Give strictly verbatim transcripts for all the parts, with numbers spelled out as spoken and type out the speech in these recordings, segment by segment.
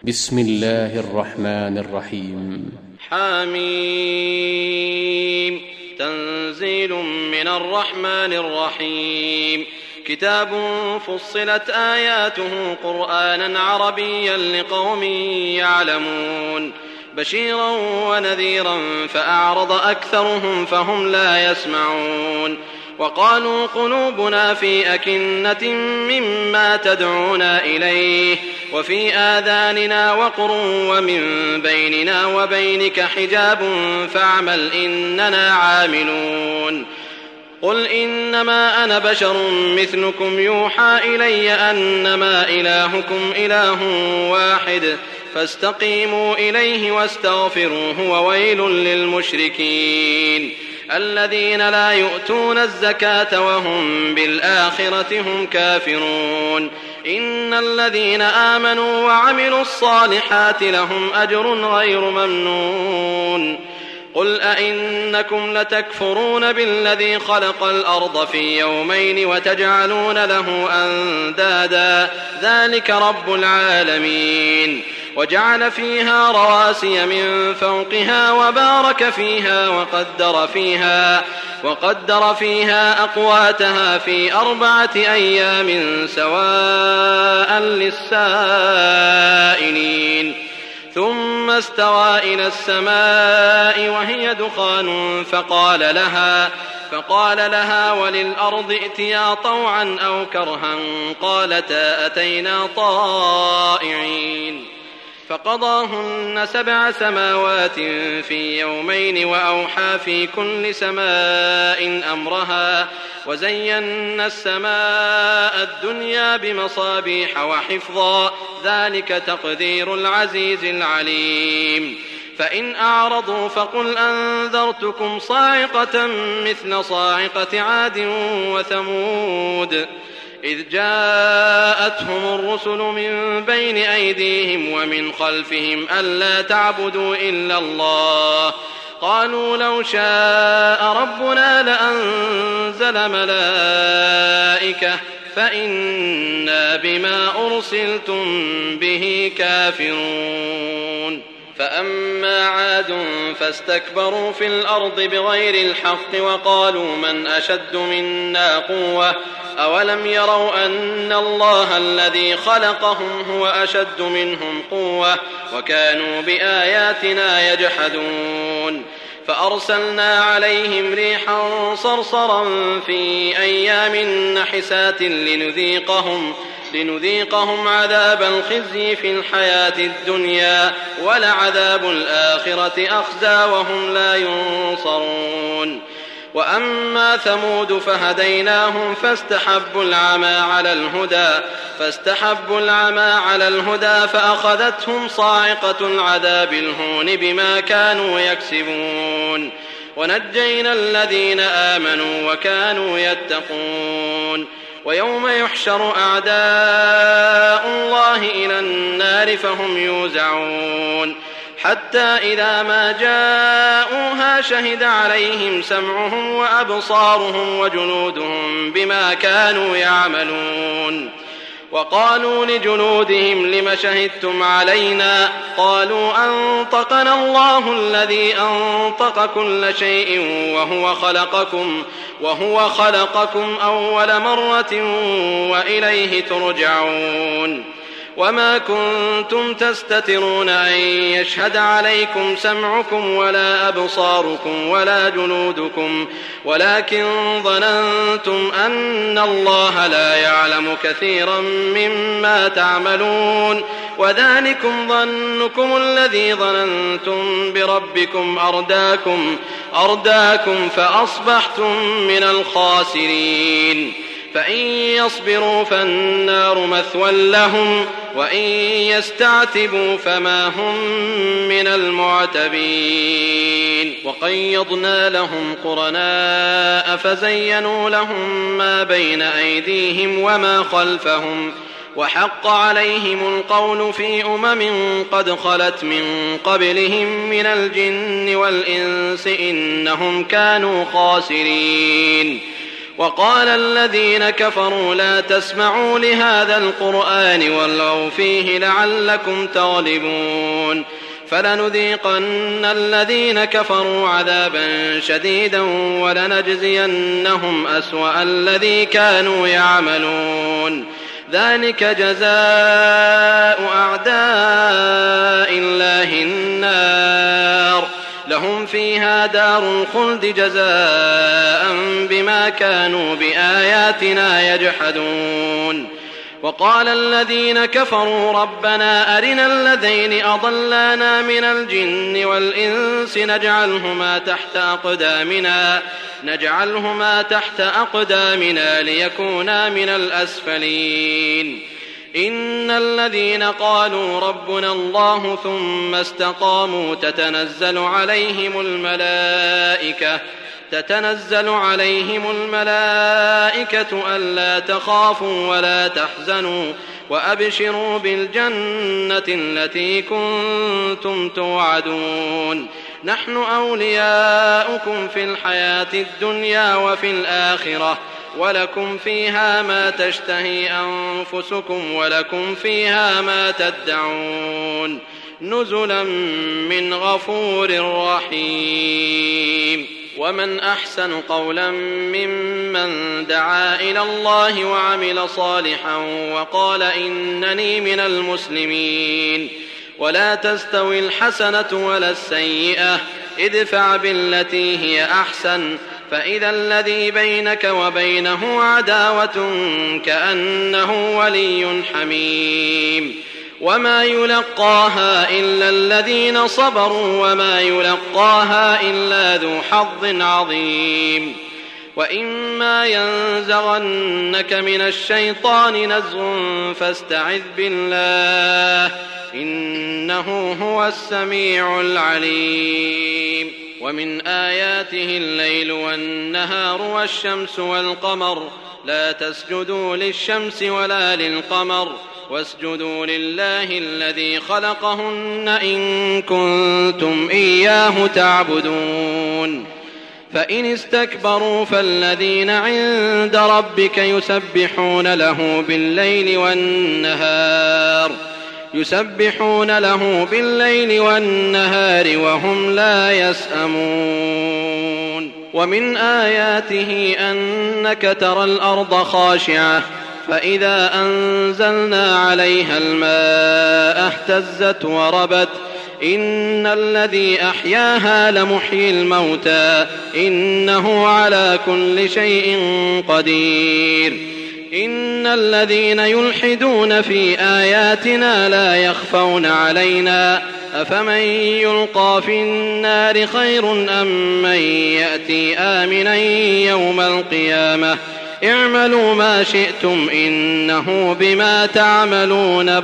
بسم الله الرحمن الرحيم. حميم. تنزيل من الرحمن الرحيم. كتاب فصلت آياته قرآنا عربيا لقوم يعلمون بشيرا ونذيرا فأعرض أكثرهم فهم لا يسمعون. وقالوا قلوبنا في أكنة مما تدعونا إليه وفي آذاننا وقر ومن بيننا وبينك حجاب فاعمل إننا عاملون. قل إنما أنا بشر مثلكم يوحى إلي أنما إلهكم إله واحد فاستقيموا إليه واستغفروه وويل للمشركين الذين لا يؤتون الزكاة وهم بالآخرة هم كافرون. إن الذين آمنوا وعملوا الصالحات لهم أجر غير ممنون. قل أئنكم لتكفرون بالذي خلق الأرض في يومين وتجعلون له أندادا ذلك رب العالمين. وجعل فيها رواسي من فوقها وبارك فيها وقدر فيها وقدر فيها أقواتها في أربعة أيام سواء للسائلين. ثم استوى إلى السماء وهي دخان فقال لها فقال لها وللأرض ائتيا طوعا أو كرها قالتا أتينا طائعين. فقضاهن سبع سماوات في يومين وأوحى في كل سماء أمرها وزينا السماء الدنيا بمصابيح وحفظا ذلك تقدير العزيز العليم. فإن أعرضوا فقل أنذرتكم صاعقة مثل صاعقة عاد وثمود إذ جاءتهم الرسل من بين أيديهم ومن خلفهم ألا تعبدوا إلا الله قالوا لو شاء ربنا لأنزل ملائكة فإنا بما أرسلتم به كافرون. فأما عاد فاستكبروا في الأرض بغير الحق وقالوا من أشد منا قوة أولم يروا أن الله الذي خلقهم هو أشد منهم قوة وكانوا بآياتنا يجحدون. فأرسلنا عليهم ريحا صرصرا في أيام نحسات لنذيقهم لنذيقهم عذاب الخزي في الحياة الدنيا ولعذاب الآخرة أخزى وهم لا ينصرون. وأما ثمود فهديناهم فاستحبوا العمى على الهدى فاستحبوا العمى على الهدى فأخذتهم صاعقة العذاب الهون بما كانوا يكسبون. ونجينا الذين آمنوا وكانوا يتقون. ويوم يحشر أعداء الله إلى النار فهم يوزعون حتى إذا ما جاءوها شهد عليهم سمعهم وأبصارهم وجلودهم بما كانوا يعملون. وقالوا لجلودهم لم شهدتم علينا قالوا أنطقنا الله الذي أنطق كل شيء وهو خلقكم وهو خلقكم أول مرة وإليه ترجعون. وما كنتم تستترون أن يشهد عليكم سمعكم ولا أبصاركم ولا جلودكم ولكن ظننتم أن الله لا يعلم كثيرا مما تعملون وذلكم ظنكم الذي ظننتم بربكم أرداكم, أرداكم فأصبحتم من الخاسرين. فإن يصبروا فالنار مثوى لهم وإن يستعتبوا فما هم من المعتبين. وقيضنا لهم قرناء فزينوا لهم ما بين أيديهم وما خلفهم وحق عليهم القول في أمم قد خلت من قبلهم من الجن والإنس إنهم كانوا خاسرين. وقال الذين كفروا لا تسمعوا لهذا القرآن والغوا فيه لعلكم تغلبون فلنذيقن الذين كفروا عذابا شديدا ولنجزينهم أسوأ الذي كانوا يعملون ذلك جزاء أعداء الله النار لهم فيها دار الخلد جزاء بما كانوا بآياتنا يجحدون وقال الذين كفروا ربنا أرنا الذين أضلانا من الجن والإنس نجعلهما تحت أقدامنا نجعلهما تحت أقدامنا ليكونا من الأسفلين إن الذين قالوا ربنا الله ثم استقاموا تتنزل عليهم الملائكة تتنزل عليهم الملائكة ألا تخافوا ولا تحزنوا وأبشروا بالجنة التي كنتم توعدون نحن أولياؤكم في الحياة الدنيا وفي الآخرة ولكم فيها ما تشتهي أنفسكم ولكم فيها ما تدعون نزلا من غفور رحيم ومن أحسن قولا ممن دعا إلى الله وعمل صالحا وقال إنني من المسلمين ولا تستوي الحسنة ولا السيئة ادفع بالتي هي أحسن فإذا الذي بينك وبينه عداوة كأنه ولي حميم وما يلقاها إلا الذين صبروا وما يلقاها إلا ذو حظ عظيم وإما ينزغنك من الشيطان نزغ فاستعذ بالله إنه هو السميع العليم ومن آياته الليل والنهار والشمس والقمر لا تسجدوا للشمس ولا للقمر واسجدوا لله الذي خلقهن إن كنتم إياه تعبدون فإن استكبروا فالذين عند ربك يسبحون له بالليل والنهار يسبحون له بالليل والنهار وهم لا يسأمون ومن آياته أنك ترى الأرض خاشعة فإذا أنزلنا عليها الماء اهتزت وربت إن الذي أحياها لمحيي الموتى إنه على كل شيء قدير إن الذين يلحدون في آياتنا لا يخفون علينا أفمن يلقى في النار خير أم من يأتي آمنا يوم القيامة اعملوا ما شئتم إنه بما تعملون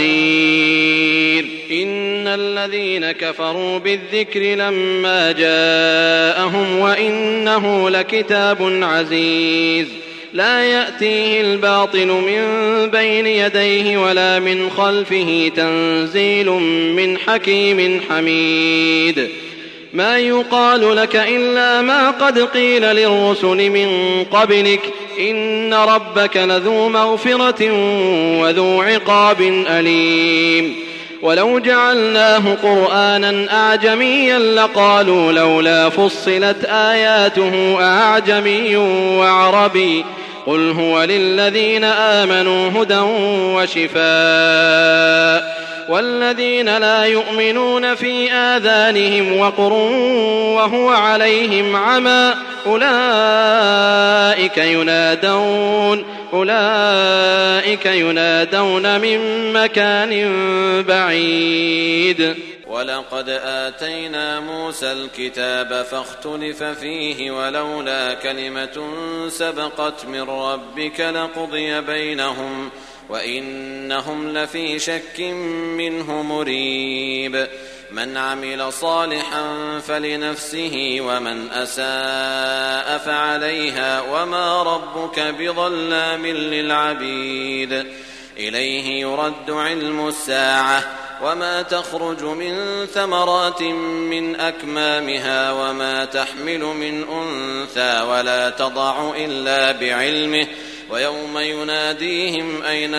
بصير إن الذين كفروا بالذكر لما جاءهم وإنه لكتاب عزيز لا يأتيه الباطل من بين يديه ولا من خلفه تنزيل من حكيم حميد ما يقال لك إلا ما قد قيل للرسل من قبلك إن ربك لذو مغفرة وذو عقاب أليم ولو جعلناه قرآنا أعجميا لقالوا لولا فصلت آياته أعجمي وعربي قل هو للذين آمنوا هدى وشفاء والذين لا يؤمنون في آذانهم وقر وهو عليهم عمى أولئك ينادون أولئك ينادون من مكان بعيد ولقد آتينا موسى الكتاب فاختلف فيه ولولا كلمة سبقت من ربك لقضي بينهم وإنهم لفي شك منه مريب من عمل صالحا فلنفسه ومن أساء فعليها وما ربك بظلام للعبيد إليه يرد علم الساعة وما تخرج من ثمرات من أكمامها وما تحمل من أنثى ولا تضع إلا بعلمه ويوم يناديهم أين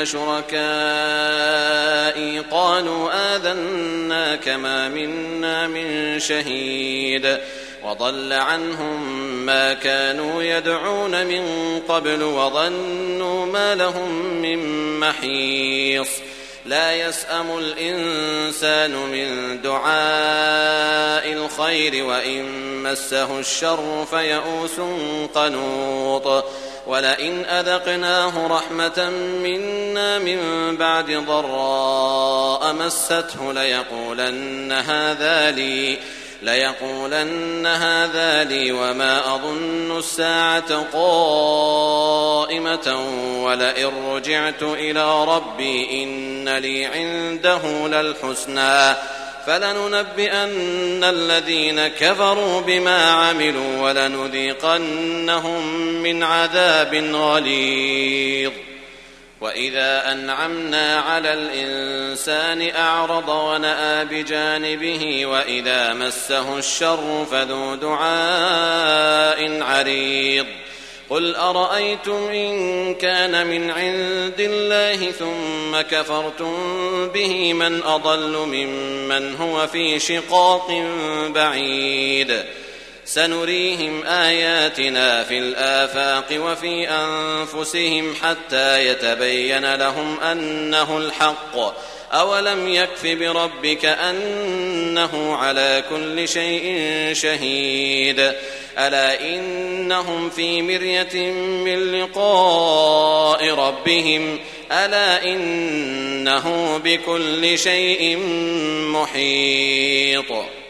شركائي قالوا آذناك ما منا من شهيد وضل عنهم ما كانوا يدعون من قبل وظنوا ما لهم من محيص لا يسأم الإنسان من دعاء الخير وإن مسه الشر فيئوس قنوط ولئن أذقناه رحمة منا من بعد ضراء مسته ليقولن هذا لي ليقولن هذا لي وما أظن الساعة قائمة ولئن رجعت إلى ربي إن لي عنده للحسنى فلننبئن الذين كفروا بما عملوا ولنذيقنهم من عذاب غليظ وإذا أنعمنا على الإنسان أعرض ونأى بجانبه وإذا مسه الشر فذو دعاء عريض قل أرأيتم إن كان من عند الله ثم كفرتم به من أضل ممن هو في شقاق بعيد سنريهم آياتنا في الآفاق وفي أنفسهم حتى يتبين لهم أنه الحق أولم يكف بربك أنه على كل شيء شهيد ألا إنهم في مرية من لقاء ربهم ألا إنه بكل شيء محيط